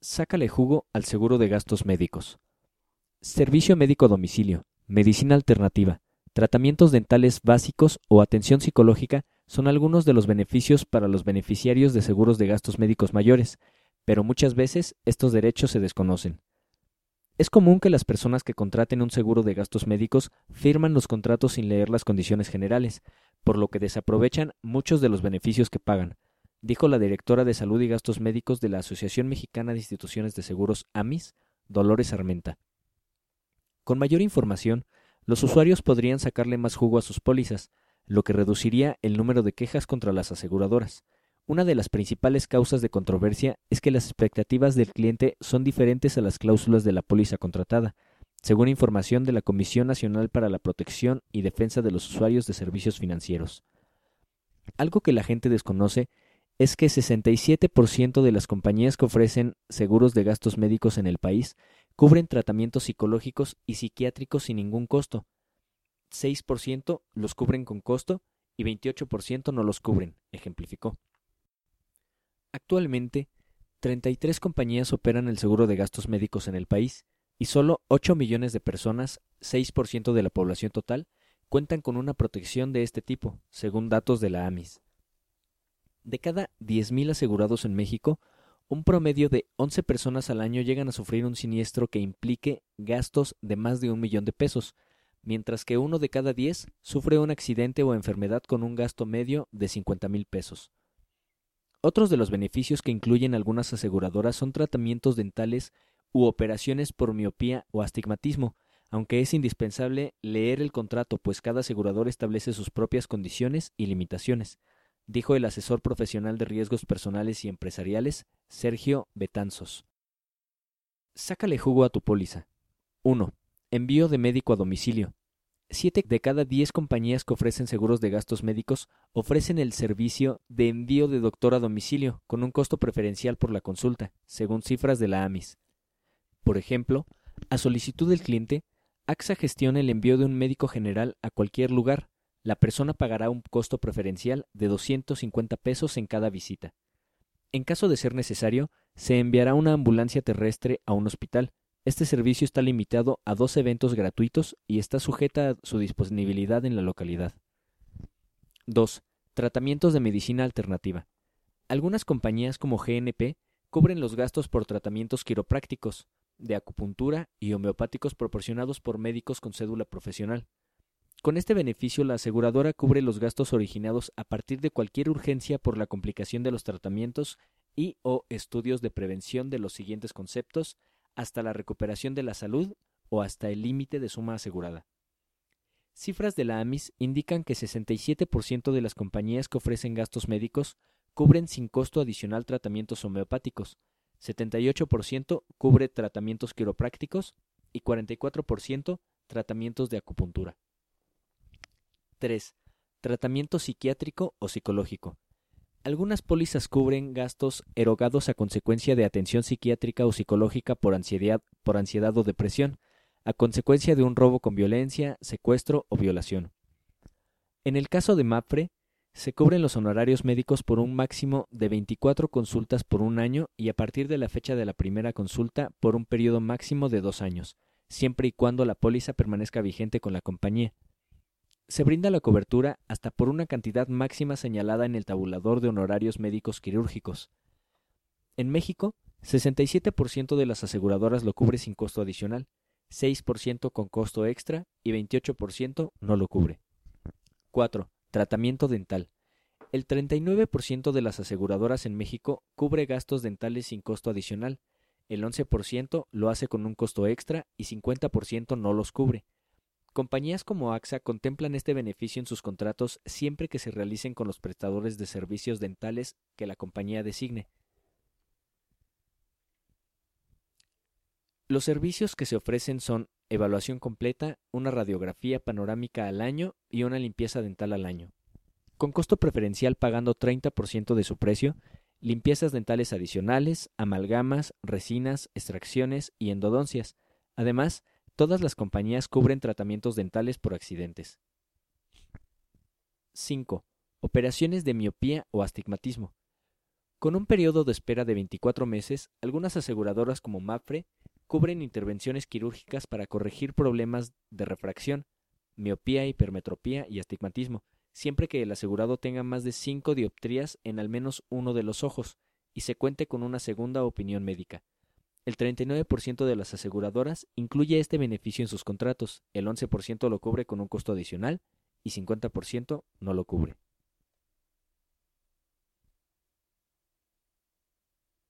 Sácale jugo al seguro de gastos médicos. Servicio médico a domicilio, medicina alternativa, tratamientos dentales básicos o atención psicológica son algunos de los beneficios para los beneficiarios de seguros de gastos médicos mayores, pero muchas veces estos derechos se desconocen. Es común que las personas que contraten un seguro de gastos médicos firman los contratos sin leer las condiciones generales, por lo que desaprovechan muchos de los beneficios que pagan, dijo la directora de Salud y Gastos Médicos de la Asociación Mexicana de Instituciones de Seguros AMIS, Dolores Armenta. Con mayor información, los usuarios podrían sacarle más jugo a sus pólizas, lo que reduciría el número de quejas contra las aseguradoras. Una de las principales causas de controversia es que las expectativas del cliente son diferentes a las cláusulas de la póliza contratada, según información de la Comisión Nacional para la Protección y Defensa de los Usuarios de Servicios Financieros. Algo que la gente desconoce es que 67% de las compañías que ofrecen seguros de gastos médicos en el país cubren tratamientos psicológicos y psiquiátricos sin ningún costo. 6% los cubren con costo y 28% no los cubren, ejemplificó. Actualmente, 33 compañías operan el seguro de gastos médicos en el país y solo 8 millones de personas, 6% de la población total, cuentan con una protección de este tipo, según datos de la AMIS. De cada 10,000 asegurados en México, un promedio de 11 personas al año llegan a sufrir un siniestro que implique gastos de más de 1,000,000 pesos, mientras que 1 de cada 10 sufre un accidente o enfermedad con un gasto medio de 50,000 pesos. Otros de los beneficios que incluyen algunas aseguradoras son tratamientos dentales u operaciones por miopía o astigmatismo, aunque es indispensable leer el contrato, pues cada asegurador establece sus propias condiciones y limitaciones, dijo el asesor profesional de riesgos personales y empresariales, Sergio Betanzos. Sácale jugo a tu póliza. 1. Envío de médico a domicilio. 7 de cada 10 compañías que ofrecen seguros de gastos médicos ofrecen el servicio de envío de doctor a domicilio con un costo preferencial por la consulta, según cifras de la AMIS. Por ejemplo, a solicitud del cliente, AXA gestiona el envío de un médico general a cualquier lugar. La persona pagará un costo preferencial de 250 pesos en cada visita. En caso de ser necesario, se enviará una ambulancia terrestre a un hospital. Este servicio está limitado a 2 eventos gratuitos y está sujeta a su disponibilidad en la localidad. 2. Tratamientos de medicina alternativa. Algunas compañías como GNP cubren los gastos por tratamientos quiroprácticos, de acupuntura y homeopáticos proporcionados por médicos con cédula profesional. Con este beneficio, la aseguradora cubre los gastos originados a partir de cualquier urgencia por la complicación de los tratamientos y o estudios de prevención de los siguientes conceptos, hasta la recuperación de la salud o hasta el límite de suma asegurada. Cifras de la AMIS indican que 67% de las compañías que ofrecen gastos médicos cubren sin costo adicional tratamientos homeopáticos, 78% cubre tratamientos quiroprácticos y 44% tratamientos de acupuntura. 3. Tratamiento psiquiátrico o psicológico. Algunas pólizas cubren gastos erogados a consecuencia de atención psiquiátrica o psicológica por ansiedad o depresión, a consecuencia de un robo con violencia, secuestro o violación. En el caso de MAPFRE, se cubren los honorarios médicos por un máximo de 24 consultas por un año y a partir de la fecha de la primera consulta por un periodo máximo de 2 años, siempre y cuando la póliza permanezca vigente con la compañía. Se brinda la cobertura hasta por una cantidad máxima señalada en el tabulador de honorarios médicos quirúrgicos. En México, 67% de las aseguradoras lo cubre sin costo adicional, 6% con costo extra y 28% no lo cubre. 4. Tratamiento dental. El 39% de las aseguradoras en México cubre gastos dentales sin costo adicional, el 11% lo hace con un costo extra y 50% no los cubre. Compañías como AXA contemplan este beneficio en sus contratos siempre que se realicen con los prestadores de servicios dentales que la compañía designe. Los servicios que se ofrecen son evaluación completa, una radiografía panorámica al año y una limpieza dental al año. Con costo preferencial pagando 30% de su precio, limpiezas dentales adicionales, amalgamas, resinas, extracciones y endodoncias. Además, todas las compañías cubren tratamientos dentales por accidentes. 5. Operaciones de miopía o astigmatismo. Con un periodo de espera de 24 meses, algunas aseguradoras como Mapfre cubren intervenciones quirúrgicas para corregir problemas de refracción, miopía, hipermetropía y astigmatismo, siempre que el asegurado tenga más de 5 dioptrías en al menos uno de los ojos y se cuente con una segunda opinión médica. El 39% de las aseguradoras incluye este beneficio en sus contratos, el 11% lo cubre con un costo adicional y 50% no lo cubre.